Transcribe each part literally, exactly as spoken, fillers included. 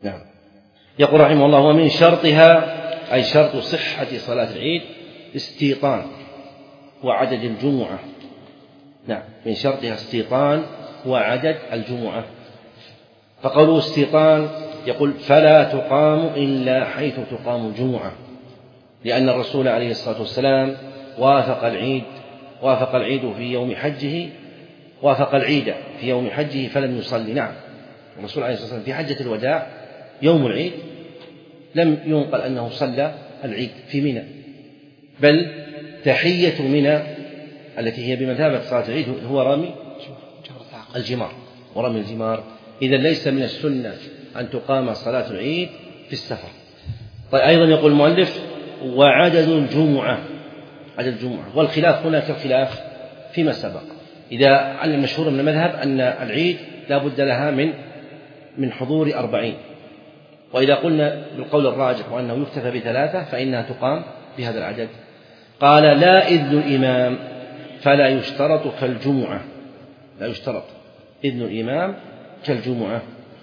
نعم. يقول رحمه الله: ومن شرطها أي شرط صحة صلاة العيد استيطان وعدد الجمعة. نعم، من شرطها استيطان وعدد الجمعة. فقوله استيطان يقول: فلا تقام إلا حيث تقام الجمعة، لأن الرسول عليه الصلاة والسلام وافق العيد وافق العيد في يوم حجه وافق العيد في يوم حجه فلم يصلي. نعم، الرسول عليه الصلاة والسلام في حجة الوداع يوم العيد لم ينقل أنه صلى العيد في منى، بل تحية منى التي هي بمثابة صلاة العيد هو رمي الجمار ورمي الجمار. إذا ليس من السنة أن تقام صلاة العيد في السفر. طيب، أيضا يقول المؤلف: وعدد الجمعة، عدد الجمعة. والخلاف هنا كالخلاف فيما سبق. إذا المشهور من المذهب أن العيد لا بد لها من من حضور أربعين، وإذا قلنا بالقول الراجح وأنه يكتفى بثلاثة فإنها تقام بهذا العدد. قال: لا إذن الإمام فلا يشترط كالجمعة، لا يشترط إذن الإمام كالجمعة،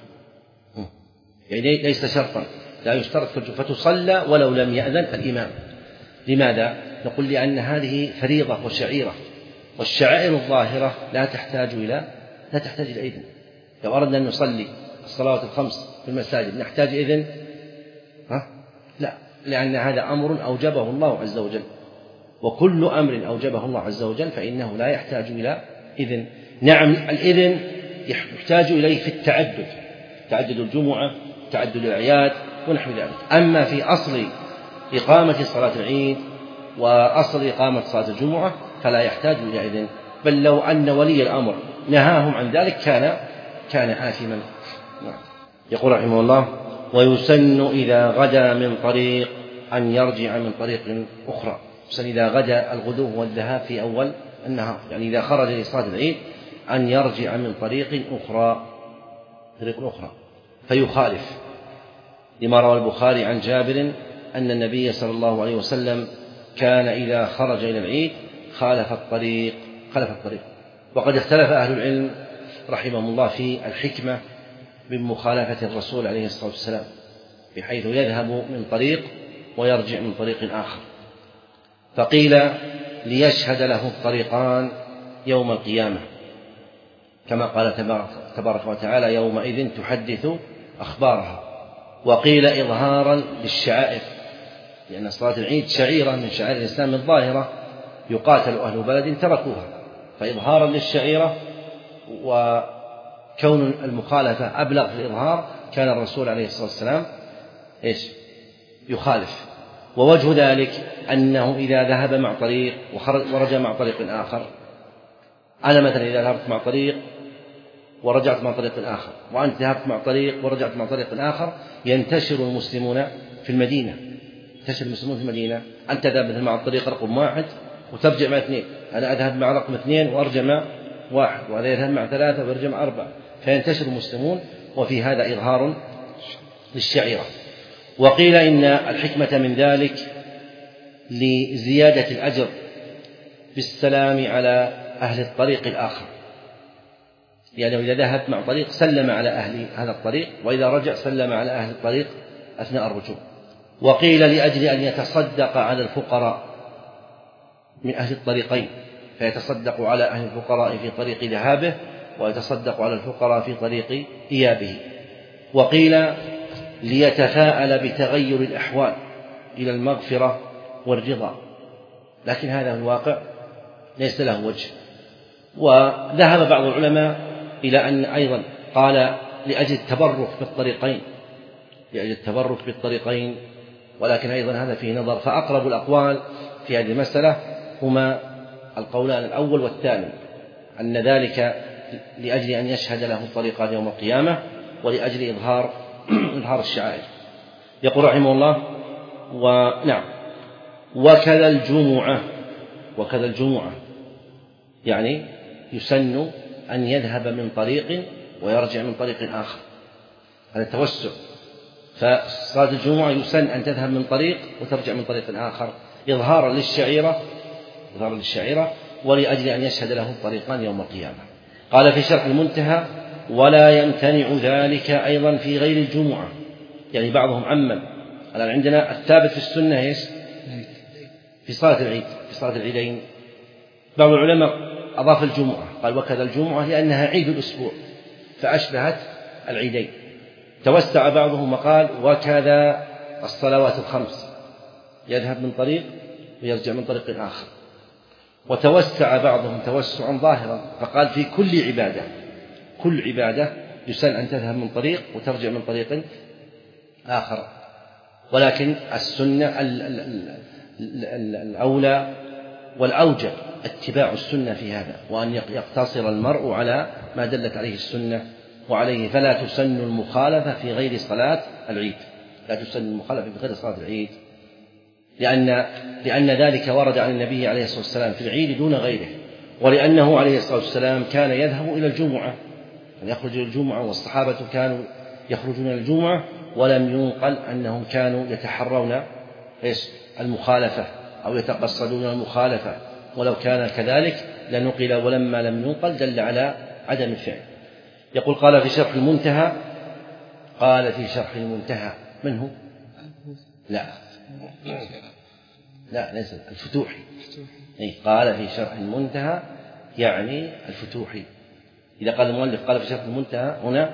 يعني ليس شرطا، لا يشترط كالجمعة فتصلى ولو لم يأذن الإمام. لماذا؟ نقول: لأن هذه فريضة وشعيرة، والشعائر الظاهرة لا تحتاج إلى لا تحتاج إلى إذن. لو أردنا أن نصلي الصلوات الخمس في المساجد نحتاج إذن؟ ها؟ لا، لأن هذا أمر أوجبه الله عز وجل، وكل أمر أوجبه الله عز وجل فإنه لا يحتاج إلى إذن. نعم، الإذن يحتاج إليه في التعدد، تعدد الجمعة، تعدد الأعياد ونحو ذلك. أما في أصل إقامة صلاة العيد وأصل إقامة صلاة الجمعة فلا يحتاج إلى إذن، بل لو أن ولي الأمر نهاهم عن ذلك كان كان آثما. يقول رحمه الله: ويسن إذا غدا من طريق أن يرجع من طريق أخرى. يسن إذا غدا الغدو والذهاب في أول النهار، يعني إذا خرج لصلاة العيد أن يرجع من طريق أخرى طريق أخرى فيخالف، لما روى البخاري عن جابر أن النبي صلى الله عليه وسلم كان إذا خرج إلى العيد خالف الطريق خالف الطريق وقد اختلف أهل العلم رحمهم الله في الحكمة من مخالفة الرسول عليه الصلاة والسلام، بحيث يذهب من طريق ويرجع من طريق آخر. فقيل: ليشهد له الطريقان يوم القيامة، كما قال تبارك وتعالى: يومئذ تحدث أخبارها. وقيل: إظهارا للشعائر، لأن صلاة العيد شعيرة من شعائر الإسلام الظاهرة يقاتل أهل بلد تركوها، فإظهارا للشعيرة وكون المخالفة أبلغ في الإظهار كان الرسول عليه الصلاة والسلام إيش يخالف. ووجه ذلك أنه إذا ذهب مع طريق ورجع مع طريق آخر، أنا مثلا إذا ذهبت مع طريق ورجعت مع طريق آخر، وأنت ذهبت مع طريق ورجعت مع طريق آخر، ينتشر المسلمون في المدينة ينتشر المسلمون في المدينة. أنت تذهب مثلا مع الطريق رقم واحد وترجع مع اثنين، أنا أذهب مع رقم اثنين وأرجع مع واحد، وهذا يذهب مع ثلاثة ويرجع مع أربعة، فينتشر المسلمون، وفي هذا إظهار للشعيرة. وقيل إن الحكمة من ذلك لزيادة الأجر بالسلام على أهل الطريق الآخر، يعني إذا ذهب مع طريق سلم على أهل هذا الطريق، وإذا رجع سلم على أهل الطريق أثناء الرجوع. وقيل لأجل أن يتصدق على الفقراء من أهل الطريقين، فيتصدق على أهل الفقراء في طريق ذهابه ويتصدق على الفقراء في طريق إيابه. وقيل ليتفاءل بتغير الأحوال إلى المغفرة والرضا، لكن هذا الواقع ليس له وجه. وذهب بعض العلماء إلى أن أيضا قال لأجل التبرك بالطريقين لأجل التبرك بالطريقين ولكن أيضا هذا فيه نظر، فأقرب الأقوال في هذه المسألة هما القولان الأول والثاني، أن ذلك لأجل أن يشهد له الطريقان يوم القيامة ولأجل إظهار إظهار الشعائر. يقول رحمه الله: ونعم وكذا الجمعة وكذا الجمعة يعني يسن أن يذهب من طريق ويرجع من طريق آخر، هذا التوسع. فصلاة الجمعة يسن أن تذهب من طريق وترجع من طريق آخر إظهارا للشعيرة إظهارا للشعيرة ولأجل أن يشهد له الطريقان يوم القيامة. قال في شرح المنتهى: ولا يمتنع ذلك أيضا في غير الجمعة، يعني بعضهم عمم. الآن عندنا الثابت في السنة إيش؟ في صلاة العيد، في صلاة العيدين. بعض العلماء أضاف الجمعة، قال وكذا الجمعة لأنها عيد الأسبوع فأشبهت العيدين. توسع بعضهم وقال وكذا الصلوات الخمس، يذهب من طريق ويرجع من طريق آخر. وتوسع بعضهم توسعا ظاهرا فقال في كل عبادة، كل عبادة يسن أن تذهب من طريق وترجع من طريق آخر. ولكن السنة الأولى والأوجب اتباع السنة في هذا، وأن يقتصر المرء على ما دلت عليه السنة وعليه. فلا تسن المخالفة في غير صلاة العيد، لا تسن المخالفة في غير صلاة العيد، لأن لأن ذلك ورد عن النبي عليه الصلاة والسلام في العيد دون غيره، ولأنه عليه الصلاة والسلام كان يذهب إلى الجمعة، يخرج إلى الجمعة، والصحابة كانوا يخرجون إلى الجمعة، ولم ينقل أنهم كانوا يتحرون المخالفة أو يتقصدون المخالفة، ولو كان كذلك لنقل، ولما لم ينقل دل على عدم الفعل. يقول قال في شرح المنتهى، قال في شرح المنتهى من هو؟ لا لا ليس الفتوحي. أي قال في شرح المنتهى يعني الفتوحي. إذا قال المؤلف قال في شرح المنتهى هنا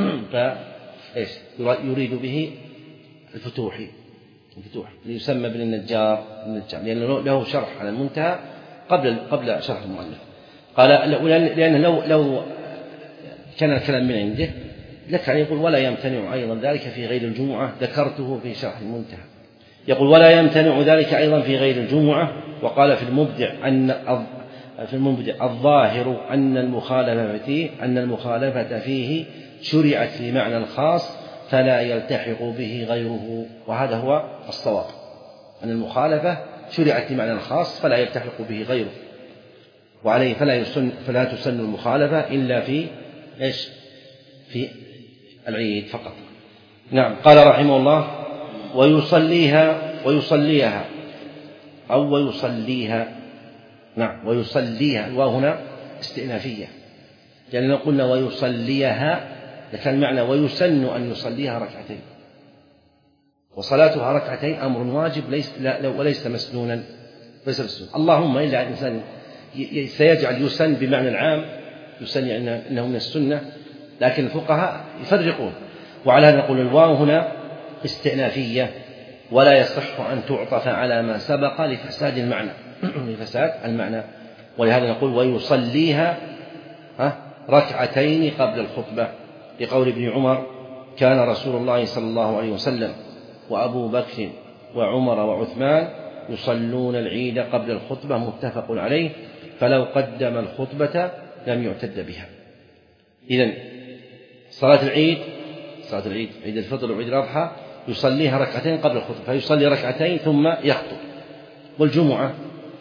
فإيش يريد به الفتوحي، الفتوحي يسمى ابن النجار، النجار لأنه له شرح على المنتهى قبل قبل شرح المؤلف. قال لأن لو لو كان الكلام من عنده لك أن يقول ولا يمتنع أيضا ذلك في غير الجمعة، ذكرته في شرح المنتهى. يقول ولا يمتنع ذلك أيضا في غير الجمعة. وقال في المبدع أن في المبدع الظاهر أن المخالفة فيه أن المخالفة فيه شرعت لمعنى خاص فلا يلتحق به غيره، وهذا هو الصواب، أن المخالفة شرعت لمعنى خاص فلا يلتحق به غيره، وعليه فلا يسن فلا تسن المخالفة إلا في إيش؟ في العيد فقط. نعم. قال رحمه الله ويصليها ويصليها أو ويصليها. نعم ويصليها، وهنا استئنافية، لأننا يعني قلنا ويصليها لكن المعنى ويسن أن يصليها ركعتين، وصلاتها ركعتين أمر واجب ليس لا وليس مسنونا، ليس مسنونا. اللهم إلا الإنسان سيجعل يسن بمعنى العام، يسن يعني أنه من السنة، لكن الفقهاء يفرقون. وعلى هذا نقول الواو هنا استئنافية ولا يصح أن تعطف على ما سبق لفساد المعنى لفساد المعنى. ولهذا نقول ويصليها ركعتين قبل الخطبة، لقول ابن عمر كان رسول الله صلى الله عليه وسلم وأبو بكر وعمر وعثمان يصلون العيد قبل الخطبة، متفق عليه، فلو قدم الخطبة لم يعتد بها. إذن صلاة العيد صلاة العيد عيد الفطر وعيد الأضحى يصليها ركعتين قبل الخطبة، فيصلي ركعتين ثم يخطب. والجمعة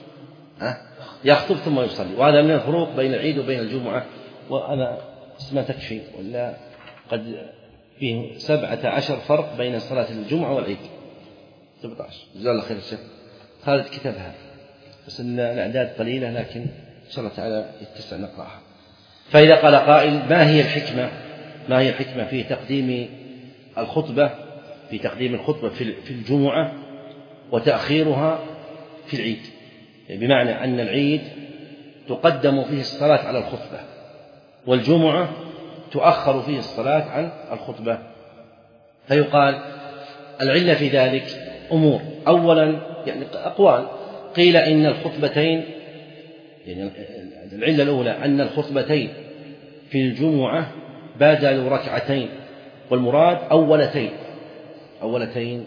يخطب ثم يصلي، وهذا من الفروق بين العيد وبين الجمعة. وأنا ما تكفي ولا قد فيه سبعة عشر فرق بين صلاة الجمعة والعيد، سبعة عشر. جزاه الله خير الشيخ خالد كتبها، بس الأعداد قليلة، لكن إن شاء الله تعالى يتسع نقرأها. فإذا قال قائل ما هي الحكمة ما هي الحكمة في تقديم الخطبة في تقديم الخطبة في الجمعة وتأخيرها في العيد؟ بمعنى أن العيد تقدم فيه الصلاة على الخطبة، والجمعة تؤخر فيه الصلاة عن الخطبة. فيقال العلة في ذلك أمور. أولا يعني أقوال، قيل إن الخطبتين يعني العلة الأولى أن الخطبتين في الجمعة بدل ركعتين، والمراد أولتين أولتين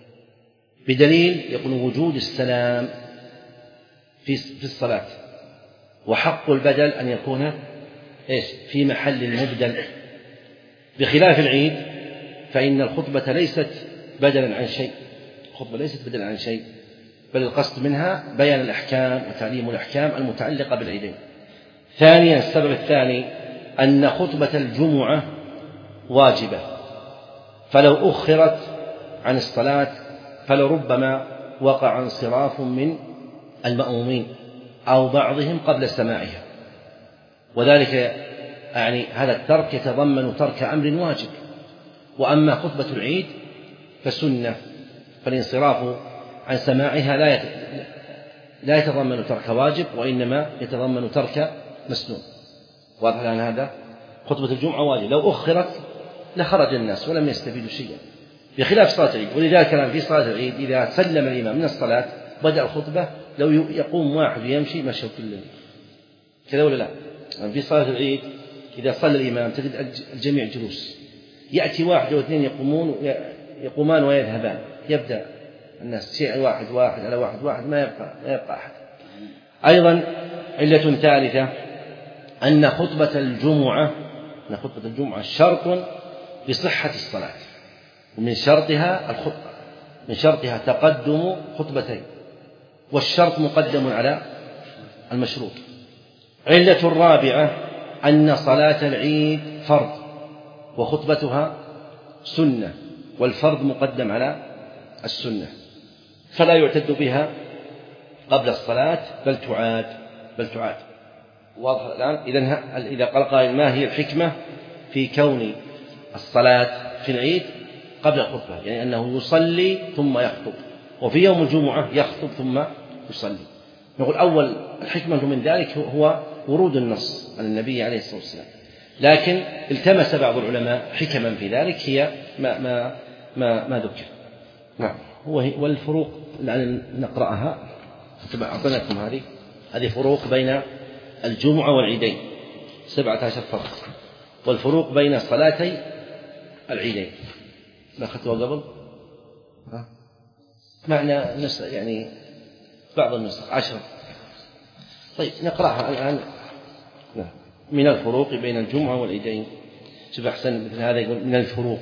بدليل يقول وجود السلام في الصلاة، وحق البدل أن يكون إيش في محل المبدل، بخلاف العيد فإن الخطبة ليست بدلا عن شيء، الخطبة ليست بدلا عن شيء، بل القصد منها بيان الأحكام وتعليم الأحكام المتعلقة بالعيدين. ثانيا السبب الثاني أن خطبة الجمعة واجبة، فلو أخرت عن الصلاة فلربما وقع انصراف من المأمومين أو بعضهم قبل سماعها، وذلك يعني هذا الترك يتضمن ترك أمر واجب. وأما خطبة العيد فسنة، فالانصراف عن سماعها لا لا يتضمن ترك واجب، وإنما يتضمن ترك مسنون. واضح الآن هذا؟ خطبة الجمعة واجب، لو أخرت لخرج الناس ولم يستفيدوا شيئا، بخلاف صلاة العيد. ولذلك كان في صلاة العيد إذا سلم الإمام من الصلاة بدأ الخطبة، لو يقوم واحد ويمشي مشوا كلهم، كذا ولا لا؟ في صلاة العيد إذا صلى الإمام تجد الجميع جلوس، يأتي واحد أو اثنين يقومون يقومان ويذهبان، يبدأ الناس شيء واحد واحد على واحد واحد، ما يبقى ما يبقى أحد. أيضا علة ثالثة أن خطبة الجمعة أن خطبة الجمعة شرط لصحة الصلاة، ومن شرطها الخطبة، من شرطها تقدم خطبتين، والشرط مقدم على المشروط. علة الرابعة أن صلاة العيد فرض وخطبتها سنة، والفرض مقدم على السنة، فلا يعتد بها قبل الصلاة بل تعاد بل تعاد واضح الآن؟ إذن إذا قال قائل ما هي الحكمة في كون الصلاة في العيد قبل الخطبة؟ يعني أنه يصلي ثم يخطب، وفي يوم الجمعة يخطب ثم يصلي. نقول أول الحكمة من ذلك هو ورود النص عن النبي عليه الصلاة والسلام، لكن التمس بعض العلماء حكما في ذلك هي ما ما ما, ما ذكر. نعم. والفروق نقرأها، أعطيناكم هذه هذه فروق بين الجمعة والعيدين، سبعة عشر فرق، والفروق بين صلاتي العيدين ما أخذتها قبل ها؟ معنى نسخ يعني بعض النسخ عشرة. طيب نقرأها الآن. من الفروق بين الجمعة والعيدين، شوف أحسن مثل هذا يقول من الفروق،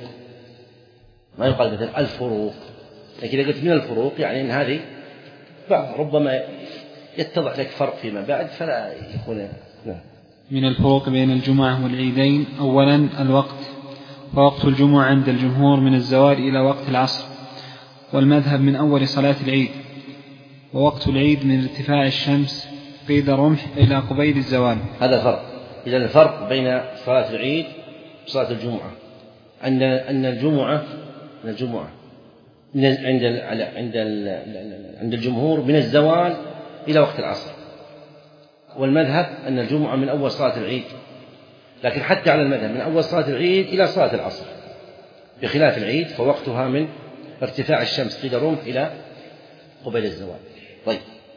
ما يقال مثل الفروق، لكن إذا قلت من الفروق يعني أن هذه بعض ربما يتضح لك فرق فيما بعد فلا يكون. من الفروق بين الجمعة والعيدين: أولا الوقت، فوقت الجمعة عند الجمهور من الزوال إلى وقت العصر، والمذهب من أول صلاة العيد، ووقت العيد من ارتفاع الشمس قيد رمح إلى قبيل الزوال. هذا فرق. إذا الفرق بين صلاة العيد وصلاة الجمعة أن أن الجمعة من الجمعة من عند عند عند الجمهور من الزوال إلى وقت العصر، والمذهب أن الجمعة من أول صلاة العيد، لكن حتى على المذهب من أول صلاة العيد إلى صلاة العصر، بخلاف العيد فوقتها من ارتفاع الشمس قيد رمح إلى قبيل الزوال. طيب.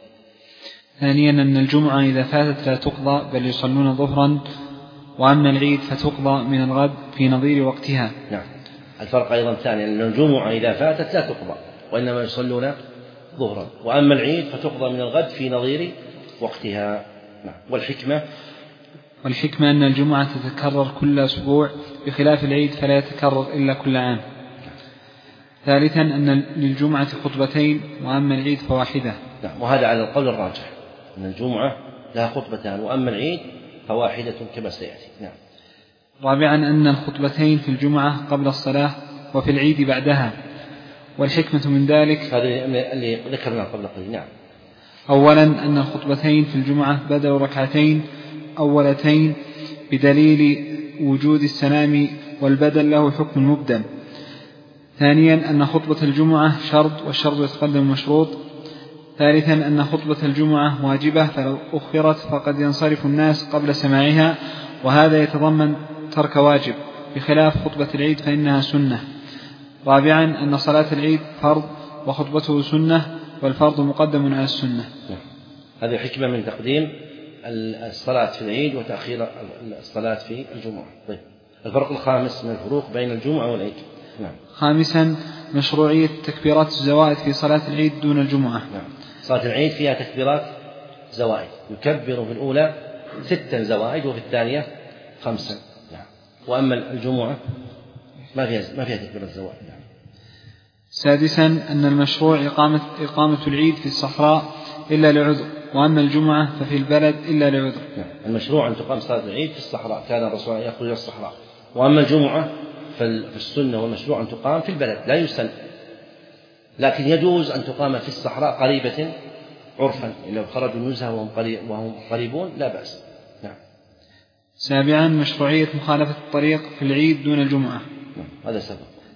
ثانيا أن الجمعة إذا فاتت لا تقضى بل يصلون ظهرا، وأما العيد فتقضى من الغد في نظير وقتها. نعم. الفرق أيضا ثاني أن الجمعة إذا فاتت لا تقضى وإنما يصلون ظهرا، وأما العيد فتقضى من الغد في نظير وقتها. نعم. والحكمة والحكمة أن الجمعة تتكرر كل أسبوع بخلاف العيد فلا يتكرر إلا كل عام. ثالثا أن للجمعة خطبتين وأما العيد فواحدة. نعم. وهذا على القول الراجح أن الجمعة لها خطبتان وأما العيد فواحدة كما سيأتي. نعم. رابعا أن الخطبتين في الجمعة قبل الصلاة وفي العيد بعدها، والحكمة من ذلك هذا اللي ذكرناه قبل قليل. نعم. أولا أن الخطبتين في الجمعة بدل ركعتين أولتين بدليل وجود السلام، والبدل له حكم المبدل. ثانيا أن خطبة الجمعة شرط والشرط يتقدم المشروط. ثالثا أن خطبة الجمعة واجبة فلو أخرت فقد ينصرف الناس قبل سماعها، وهذا يتضمن ترك واجب، بخلاف خطبة العيد فإنها سنة. رابعا أن صلاة العيد فرض وخطبته سنة، والفرض مقدم على السنة. هذه حكمة من تقديم الصلاة في العيد وتأخير الصلاة في الجمعة. طيب. الفرق الخامس من الفروق بين الجمعة والعيد. نعم. خامسا مشروعية تكبيرات الزوائد في صلاة العيد دون الجمعة. نعم. صلاة العيد فيها تكبيرات زوائد، يكبر في الأولى ستا زوائد وفي الثانية خمسا. نعم. وأما الجمعة ما فيها ما فيها تكبيرات زوائد. نعم. سادسا أن المشروع إقامة إقامة العيد في الصحراء إلا لعذر، وأما الجمعة ففي البلد إلا لعذر. نعم. المشروع أن تقام صلاة العيد في الصحراء، كان الرسول يخرج إلى الصحراء، وأما الجمعة في السنة والمشروع أن تقام في البلد لا يسن، لكن يجوز أن تقام في الصحراء قريبة عرفا، لو خرجوا نزهة وهم, قريب وهم قريبون لا بأس. نعم. سابعا مشروعية مخالفة الطريق في العيد دون الجمعة. نعم. هذا سبب.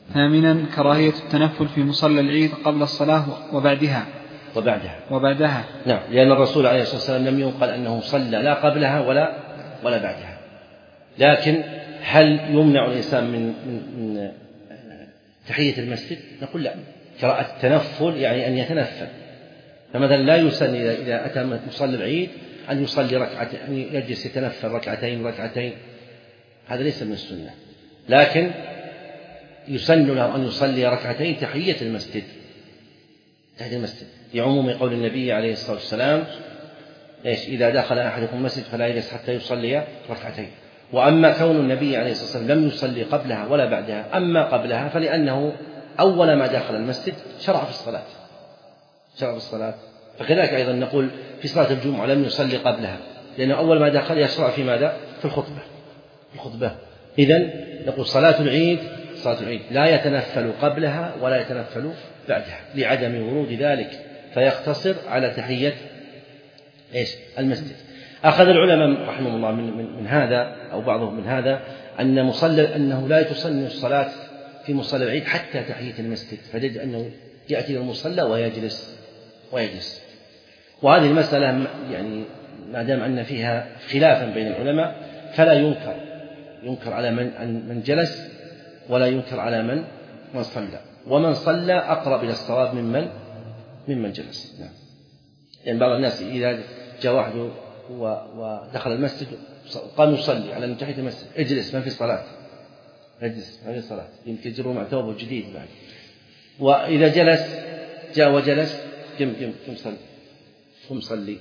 ثامنا كراهية التنفل في مصلى العيد قبل الصلاة وبعدها وبعدها وبعدها نعم، لأن الرسول عليه الصلاة والسلام لم ينقل أنه صلى لا قبلها ولا ولا بعدها. لكن هل يمنع الإنسان من, من, من تحية المسجد؟ نقول لا، قراءة التنفل يعني أن يتنفل. فمثلا لا يسن إذا أتى مصلى العيد أن يصلي ركعتين، أن يجلس يتنفل ركعتين ركعتين، هذا ليس من السنة. لكن يسن له أن يصلي ركعتين تحية المسجد، تحية المسجد لعموم قول النبي عليه الصلاة والسلام إيش؟ إذا دخل أحدكم المسجد فلا يجلس حتى يصلي ركعتين. وأما كون النبي عليه الصلاة والسلام لم يصلي قبلها ولا بعدها، أما قبلها فلأنه أول ما دخل المسجد شرع في الصلاة شرع في الصلاة فكذلك أيضا نقول في صلاة الجمعة لم يصلي قبلها، لأنه أول ما دخل يشرع في ماذا؟ في الخطبة الخطبة إذن نقول صلاة العيد صلاة العيد لا يتنفل قبلها ولا يتنفل بعدها لعدم ورود ذلك، فيقتصر على تحية إيش؟ المسجد. أخذ العلماء رحمهم الله من, من, من هذا أو بعضهم من هذا أن مصلى أنه لا تسن الصلاة في مصلى العيد حتى تحية المسجد، فدد أنه يأتي إلى المصلى ويجلس ويجلس وهذه المسألة يعني ما دام أن فيها خلافا بين العلماء فلا ينكر ينكر على من من جلس ولا ينكر على من من صلى، ومن صلى أقرب إلى الصواب ممن ممن جلس. نعم. يعني بعض الناس إذا جاء واحد ودخل المسجد قام يصلي على تحية المسجد، اجلس ما في صلاة، اجلس ما في صلاة، يمكن يجروا مع ثوبه جديد بعد. وإذا جلس جاء وجلس كم كم كم صلي كم صلي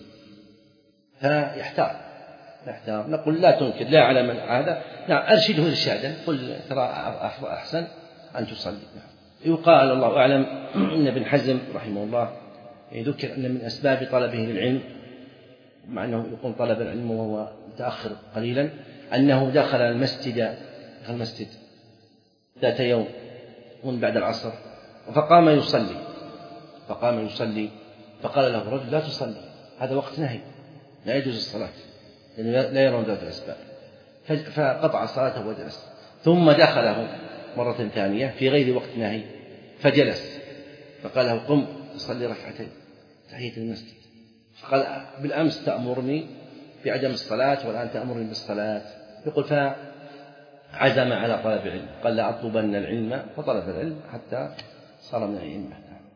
فيحتار يحتار نقول لا تنكر لا على من هذا، نعم أرشده إرشادا، قل ترى أحسن أن تصلي. نعم. يقال الله أعلم أن ابن حزم رحمه الله يذكر أن من أسباب طلبه للعلم، مع أنه يقول طلب العلم وهو متأخر قليلا، أنه دخل المسجد دخل المسجد ذات يوم من بعد العصر فقام يصلي فقام يصلي فقال له رجل لا تصلي، هذا وقت نهي لا يجوز الصلاة، لأنه لا يرون ذات الأسباب، فقطع الصلاة وجلس. ثم دخله مرة ثانية في غير وقت نهي فجلس فقال له قم تصلي ركعتين تحية المسجد، فقال بالأمس تأمرني بعدم الصلاة والآن تأمرني بالصلاة. يقول فعزم على طلب العلم، قال لا أطلبن العلم، فطلب العلم حتى صار من الأئمة.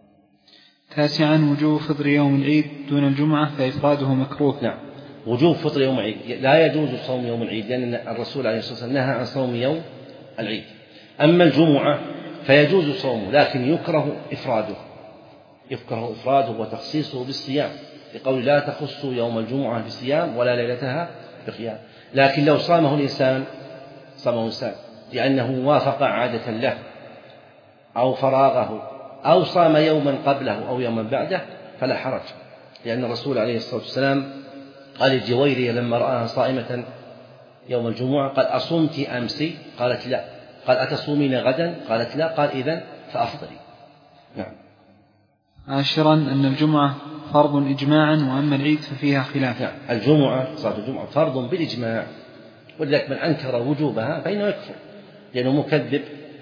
تاسعا وجوب فطر يوم العيد دون الجمعة فإفراده مكروه. نعم، وجوب فطر يوم العيد لا يجوز صوم يوم العيد، لأن الرسول عليه الصلاة والسلام نهى عن صوم يوم العيد. أما الجمعة فيجوز صومه، لكن يكره إفراده يكره إفراده وتخصيصه بالصيام، لقول لا تخصوا يوم الجمعة بصيام ولا ليلتها بقيام. لكن لو صامه الإنسان صامه الإنسان لأنه وافق عادة له أو فراغه أو صام يوما قبله أو يوما بعده فلا حرج، لأن الرسول عليه الصلاة والسلام قال الجويرية لما رآها صائمة يوم الجمعة قال أصمت أمسي؟ قالت لا. قال أتصومين غدا؟ قالت لا. قال إذن فأفطري. نعم. عاشرا أن الجمعة فرض إجماعا وأما العيد ففيها خلاف. نعم. الجمعة صلاة الجمعة فرض بالإجماع، ولذلك من أنكر وجوبها فإنه يكفر، لأنه مكذب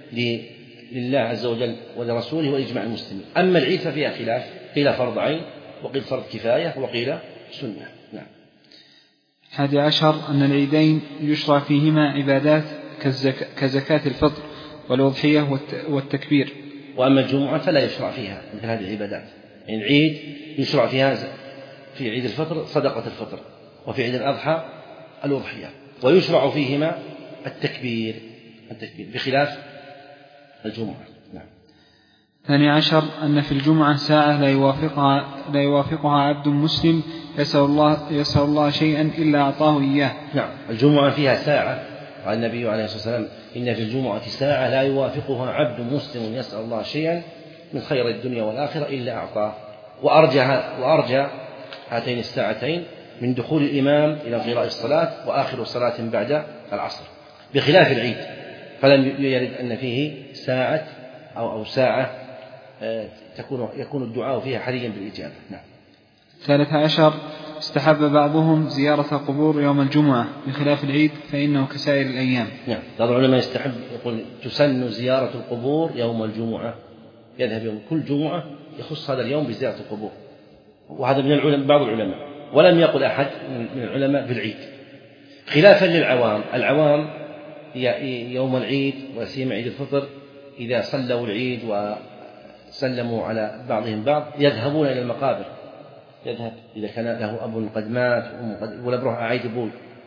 لله عز وجل ولرسوله وإجماع المسلمين. أما العيد ففيها خلاف، قيل فرض عين وقيل فرض كفاية وقيل سنة. نعم. الحادي عشر أن العيدين يشرع فيهما عبادات كزكاة الفطر والأضحية والتكبير. وأما الجمعة فلا يشرع فيها مثل هذه العبادات. يعني العيد يشرع فيها في عيد الفطر صدقة الفطر، وفي عيد الأضحى الأضحية، ويشرع فيهما التكبير التكبير بخلاف الجمعة. نعم. الثاني عشر أن في الجمعة ساعة لا يوافقها لا يوافقها عبد مسلم يسأل الله يسأل الله شيئا إلا أعطاه إياه. نعم. الجمعة فيها ساعة، قال النبي عليه الصلاة والسلام إن في الجمعة ساعة لا يوافقها عبد مسلم يسأل الله شيئا من خير الدنيا والآخرة إلا أعطاه. وأرجى وأرجى هاتين الساعتين من دخول الإمام إلى قراءة الصلاة وآخر صلاة بعد العصر، بخلاف العيد فلم يرد أن فيه ساعة أو أو ساعة تكون يكون الدعاء فيها حريا بالإجابة. نعم. ثالث عشر استحب بعضهم زيارة القبور يوم الجمعة بخلاف العيد فإنه كسائر الأيام. نعم. بعض العلماء يستحب يقول تسن زيارة القبور يوم الجمعة، يذهب يوم كل جمعة يخص هذا اليوم بزيارة القبور، وهذا من العلماء بعض العلماء، ولم يقل أحد من العلماء بالعيد، خلافا للعوام. العوام يوم العيد وسيما عيد الفطر إذا صلوا العيد وسلموا على بعضهم بعض يذهبون إلى المقابر، يذهب إذا كان له أب قد مات ولا بروح أعيد أبوي،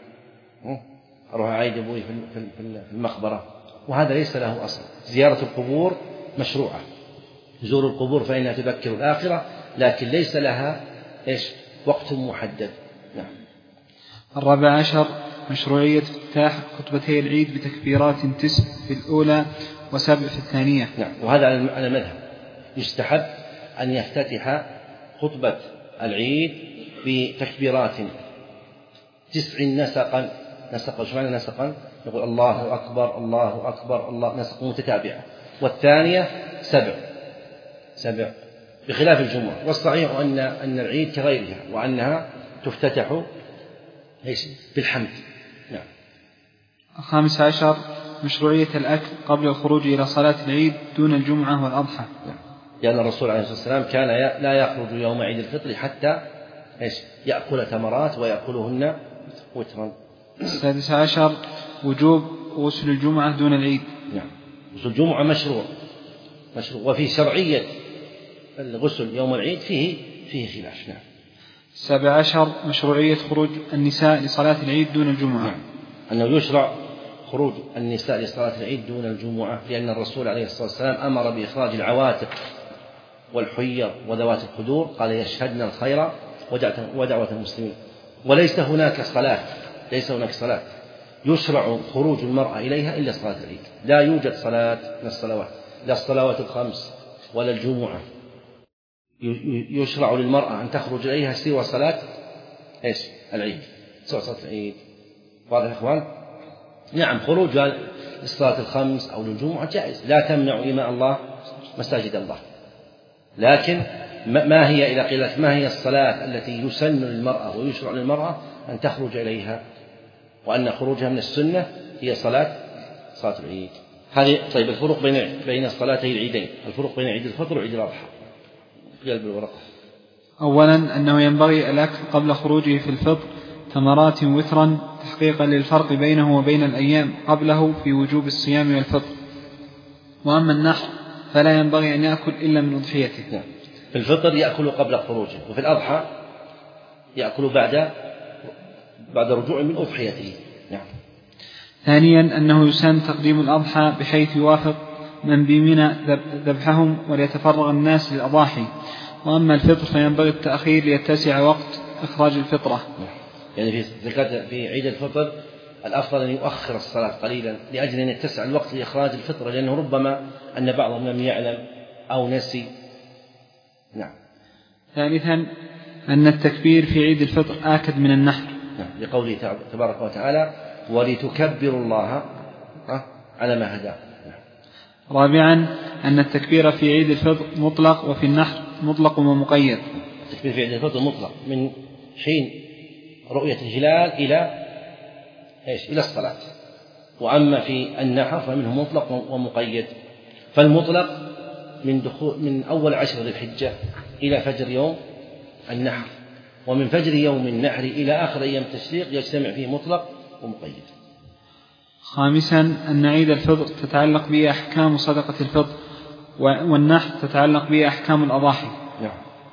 أروح أعيد أبوي في المقبرة، وهذا ليس له أصل. زيارة القبور مشروعة، زور القبور فإنها تذكر الآخرة، لكن ليس لها إيش وقت محدد. نعم. الرابع عشر مشروعية افتتاح خطبتي العيد بتكبيرات تسع في الأولى وسبع في الثانية. نعم. وهذا على المذهب، يستحب أن يفتتح خطبة العيد بتكبيرات تسع نسقا. نسقا شو معنى نسقا؟ يقول الله أكبر الله أكبر الله، نسق متتابعة. والثانية سبع سبع بخلاف الجمعة. والصحيح أن أن العيد كغيرها وأنها تفتتح ايش بالحمد. نعم. الخامس عشر مشروعية الأكل قبل الخروج إلى صلاة العيد دون الجمعة والأضحى. نعم. لأن الرسول عليه الصلاة والسلام كان لا يخرج يوم عيد الفطر حتى ايش يأكل تمرات ويأكلهن وترا. السادس عشر وجوب غسل الجمعة دون العيد. نعم. غسل الجمعة مشروع مشروع وفي شرعية الغسل يوم العيد فيه فيه خلاف. نعم. السابع عشر مشروعية خروج النساء لصلاة العيد دون الجمعة. نعم. أنه يشرع خروج النساء لصلاة العيد دون الجمعة، لأن الرسول عليه الصلاة والسلام أمر بإخراج العواتق والحير وذوات الخدور، قال يشهدن الخير ودعوة المسلمين. وليس هناك صلاة ليس هناك صلاة يشرع خروج المرأة إليها إلا صلاة العيد. لا يوجد صلاة من الصلوات، لا الصلوات الخمس ولا الجمعة يشرع للمرأة أن تخرج إليها سوى صلاة إيش العيد، سوى صلاة العيد. واضح يا إخوان؟ نعم. خروج للصلاة الخمس أو للجمعة جائز، لا تمنع إماء الله مساجد الله. لكن ما هي إذا قيلت ما هي الصلاة التي يسن للمرأة ويشرع للمرأة أن تخرج إليها، وأن خروجها من السنة هي صلاة صلاة العيد. هذه طيب. الفرق بين بين الصلاتين العيدين، الفرق بين عيد الفطر وعيد الأضحى. قلب الورقة. أولا أنه ينبغي الأكل قبل خروجه في الفطر تمرات وترا تحقيقا للفرق بينه وبين الأيام قبله في وجوب الصيام والفطر. وأما النحر فلا ينبغي أن يأكل إلا من أضحيته. نعم. في الفطر يأكل قبل خروجه، وفي الأضحى يأكل بعد بعد رجوع من أضحيته. نعم. ثانيا أنه يسن تقديم الأضحى بحيث يوافق من بمنى ذبحهم وليتفرغ الناس للأضاحي. وأما الفطر فينبغي التأخير ليتسع وقت إخراج الفطرة. يعني في زكاة في عيد الفطر الأفضل أن يؤخر الصلاة قليلا لأجل أن يتسع الوقت لإخراج الفطرة، لأنه ربما أن بعضهم لم يعلم أو نسي. نعم. ثالثا أن التكبير في عيد الفطر آكد من النحر. نعم. لقوله تبارك وتعالى ولتكبروا الله على ما هداه. رابعا أن التكبير في عيد الفطر مطلق وفي النحر مطلق ومقيد. التكبير في عيد الفطر مطلق من حين رؤية الهلال إلى إيش إلى الصلاة. وأما في النحر فمنه مطلق ومقيد. فالمطلق من دخول من أول عشر ذي الحجة إلى فجر يوم النحر، ومن فجر يوم النحر إلى آخر أيام التشريق يجتمع فيه مطلق ومقيد. خامسا أن عيد الفطر تتعلق به أحكام صدقة الفطر، والنحر تتعلق به أحكام الأضاحي. نعم.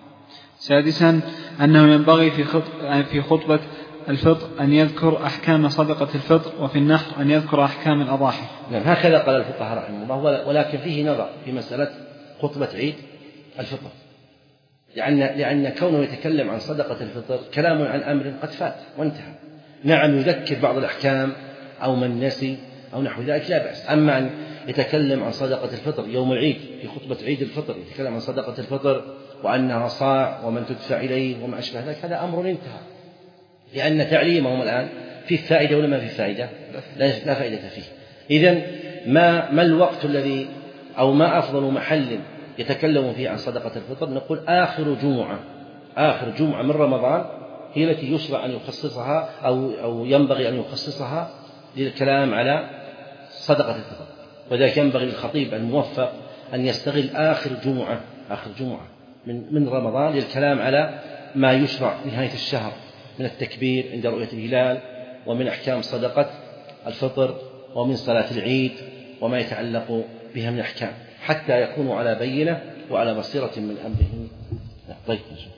سادسا أنه ينبغي في خطبة, في خطبة الفطر أن يذكر أحكام صدقة الفطر، وفي النحر أن يذكر أحكام الأضاحي. نعم. هكذا قال الفقهاء رحمه الله، ولكن فيه نظر في مسألة خطبة عيد الفطر، لأن لأن كونه يتكلم عن صدقة الفطر كلام عن أمر قد فات وانتهى. نعم يذكر بعض الأحكام أو من نسي أو نحو ذلك لا بأس. أما أن يتكلم عن صدقة الفطر يوم العيد في خطبة عيد الفطر، يتكلم عن صدقة الفطر وأنها صاع ومن تدفع إليه وما أشبه ذلك، هذا أمر انتهى، لأن تعليمهم الآن فيه فائدة ولا ما فيه فائدة؟ لا فائدة فيه. إذن ما ما الوقت الذي أو ما أفضل محل يتكلم فيه عن صدقة الفطر؟ نقول آخر جمعة آخر جمعة من رمضان هي التي يشرع أن يخصصها أو أو ينبغي أن يخصصها للكلام على صدقة الفطر. وذلك ينبغي للخطيب الموفق أن يستغل آخر جمعة آخر جمعة من من رمضان للكلام على ما يشرع نهاية الشهر من التكبير عند رؤية الهلال، ومن أحكام صدقة الفطر، ومن صلاة العيد، وما يتعلق بها من أحكام، حتى يكونوا على بينة وعلى بصيرة من أمرهم. طيب.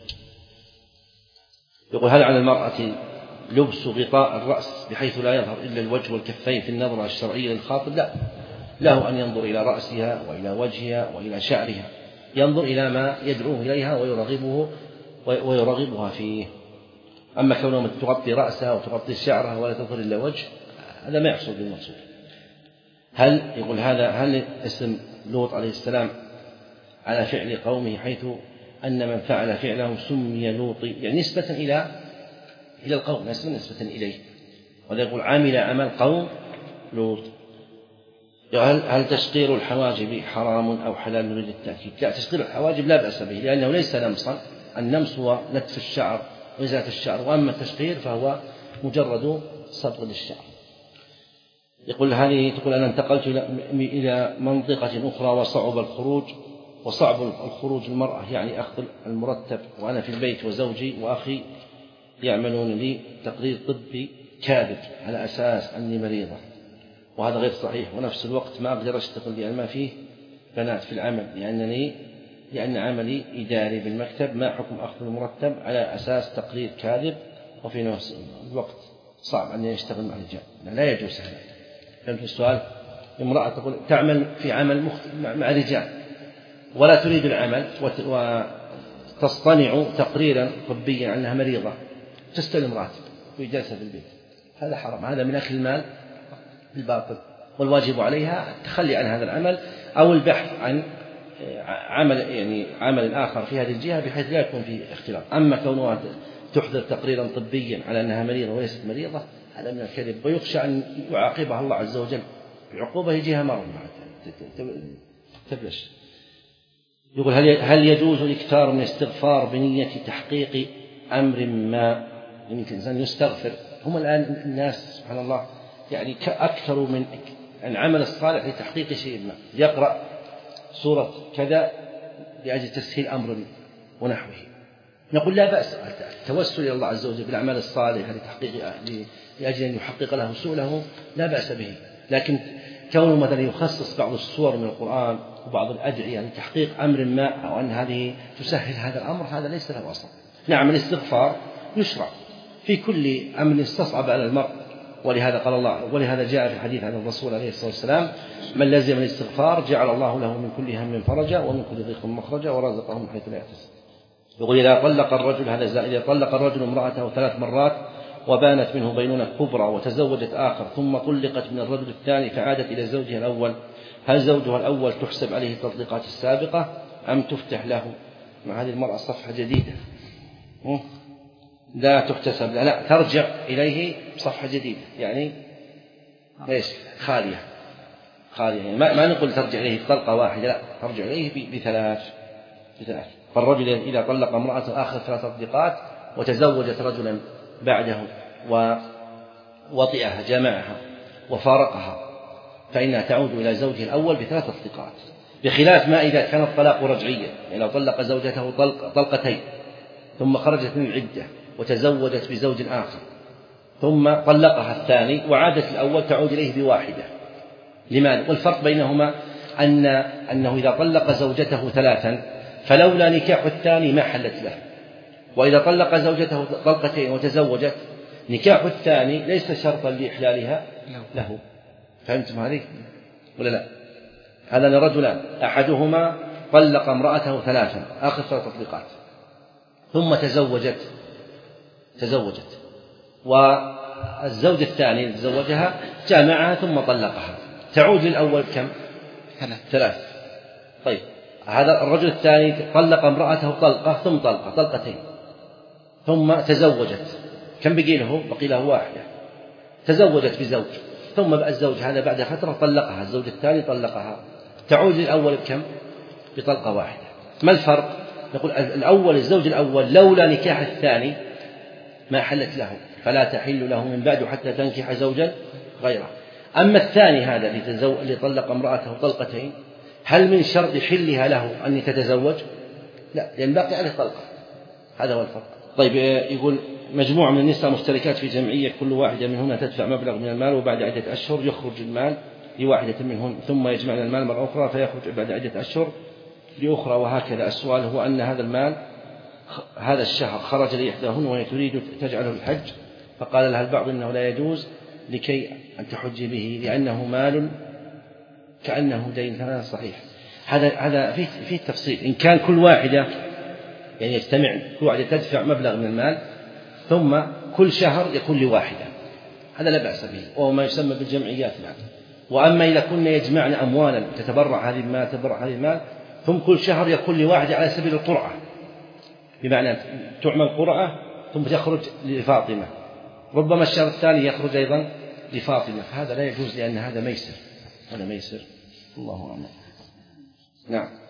يقول: هل على المرأة لبس غطاء الرأس بحيث لا يظهر إلا الوجه والكفين في النظرة الشرعية للخاطب؟ لا، له أن ينظر إلى رأسها وإلى وجهها وإلى شعرها، ينظر إلى ما يدعوه إليها ويرغبه ويرغبها فيه. أما كونها تغطي رأسها وتغطي شعرها ولا تظهر إلا وجه، هذا ما يحصل بالمقصود. هل يقول هذا هل اسم لوط عليه السلام على فعل قومه، حيث أن من فعل فعله سمي لوطي، يعني نسبة إلى إلى القوم، ليس نسبة إليه. وهذا يقول عامل عمل قوم لوط. هل هل تشقير الحواجب حرام أو حلال؟ نريد التأكيد. لا، تشقير الحواجب لا بأس به، لأنه ليس نمصا. النمص هو نتف الشعر وإزالة الشعر، وأما التشقير فهو مجرد صبغ للشعر. يقول: هذه تقول: أنا انتقلت إلى منطقة أخرى وصعب الخروج وصعب الخروج المرأة يعني أخذ المرتب، وأنا في البيت وزوجي وأخي يعملون لي تقرير طبي كاذب على أساس أني مريضة، وهذا غير صحيح. ونفس الوقت ما أقدر أشتغل لأن ما فيه بنات في العمل، لأنني لأن عملي إداري بالمكتب. ما حكم أخذ المرتب على أساس تقرير كاذب، وفي نفس الوقت صعب أن يشتغل مع الرجال؟ لا يجوز هذا. فهمت السؤال؟ امرأة تقول تعمل في عمل مع رجال ولا تريد العمل وتصطنع تقريرا طبيا عنها مريضة، تستلم راتب في جلسة في البيت، هذا حرام، هذا من أكل المال بالباطل. والواجب عليها التخلي عن هذا العمل أو البحث عن عمل يعني عمل آخر في هذه الجهة بحيث لا يكون فيه اختلاط. أما كونها تحضر تقريرا طبيا على أنها مريضة وليست مريضة، هذا من الكذب، ويخشى أن يعاقبها الله عز وجل بعقوبة يجيها مرض تبلش. يقول: هل هل يجوز الإكثار من الاستغفار بنية تحقيق أمر ما؟ يعني الإنسان يستغفر. هم الآن الناس سبحان الله يعني أكثر من العمل الصالح لتحقيق شيء ما، يقرأ سورة كذا لأجل تسهيل أمر ونحوه. نقول لا بأس التوسل إلى الله عز وجل بالأعمال الصالحة لتحقيق لأجل أن يحقق له سؤله، لا بأس به. لكن كونه مثلا يخصص بعض السور من القرآن وبعض الأدعية لتحقيق أمر ما، أو أن هذه تسهل هذا الأمر، هذا ليس له أصل. نعم، الاستغفار يشرع في كل أمر استصعب على المرء، ولهذا قال الله، ولهذا جاء في الحديث عن الرسول عليه الصلاة والسلام: من لزم الاستغفار جعل الله له من كل هم فرجا ومن كل ضيق مخرجا ورزقه من حيث لا يحتسب. يقول: إذا طلق الرجل هذا إذا طلق الرجل امرأته ثلاث مرات وبانت منه بينونة كبرى وتزوجت آخر ثم طلقت من الرجل الثاني فعادت إلى زوجها الأول، هل زوجها الأول تحسب عليه التطليقات السابقة أم تفتح له مع هذه المرأة صفحة جديدة؟ لا تحتسب، لا, لا ترجع إليه صفحة جديدة، يعني ليش خالية خالية يعني ما, ما نقول ترجع إليه طلقة واحدة، لا ترجع إليه بثلاث بثلاث. فالرجل إذا طلق امرأة آخر ثلاث تطليقات وتزوجت رجلا بعده ووطئها جمعها وفارقها فإنها تعود إلى زوجها الأول بثلاث تطليقات، بخلاف ما إذا كان الطلاق رجعيا، يعني لو طلق زوجته طلق طلقتين ثم خرجت من العدة وتزوجت بزوج آخر ثم طلقها الثاني وعادت الأول تعود إليه بواحدة. لماذا؟ والفرق بينهما أن أنه إذا طلق زوجته ثلاثا فلولا نكاح الثاني ما حلت له، وإذا طلق زوجته طلقتين وتزوجت نكاح الثاني ليس شرطا لإحلالها له. فهمتم هذه ولا لا؟ هذا لرجلان أحدهما طلق امرأته ثلاثا آخر ثلاث تطليقات ثم تزوجت تزوجت والزوج الثاني تزوجها جامعها ثم طلقها، تعود للأول كم؟ ثلاث ثلاث. طيب هذا الرجل الثاني طلق امرأته طلقة ثم طلقة طلقتين ثم تزوجت، كم بقي له؟ بقي له واحدة. تزوجت بزوج ثم بقى الزوج هذا بعد فترة طلقها، الزوج الثاني طلقها، تعود للأول بكم؟ بطلقة واحدة. ما الفرق؟ نقول الأول الزوج الأول لولا نكاح الثاني ما حلت له، فلا تحل له من بعد حتى تنكح زوجا غيره. أما الثاني هذا اللي طلق امرأته طلقتين، هل من شرط حلها له أن يتزوج؟ لا، لأن باقي عليه طلقة. هذا هو الفرق. طيب، يقول مجموعة من النساء مشتركات في جمعية، كل واحدة منهن تدفع مبلغ من المال، وبعد عدة أشهر يخرج المال لواحدة منهن، ثم يجمعن المال مرة أخرى فيخرج بعد عدة أشهر لأخرى، وهكذا. السؤال هو أن هذا المال هذا الشهر خرج لإحداهن وهي تريد تجعله الحج، فقال لها البعض إنه لا يجوز لكي أن تحج به لأنه مال كأنه دين. هذا صحيح. هذا هذا فيه فيه تفصيل. إن كان كل واحدة يعني يجتمع كل واحدة تدفع مبلغ من المال ثم كل شهر يكون لواحدة، هذا لا بأس به، وهو ما يسمى بالجمعيات معا. وأما إذا كنا يجمعن أموالا تتبرع هذه المال تتبرع هذه المال ثم كل شهر يكون لواحدة على سبيل القرعة، بمعنى تعمل قرعة ثم تخرج لفاطمة، ربما الشهر الثاني يخرج أيضا لفاطمة، فهذا لا يجوز لأن هذا ميسر، هذا ميسر. الله أعلم. نعم.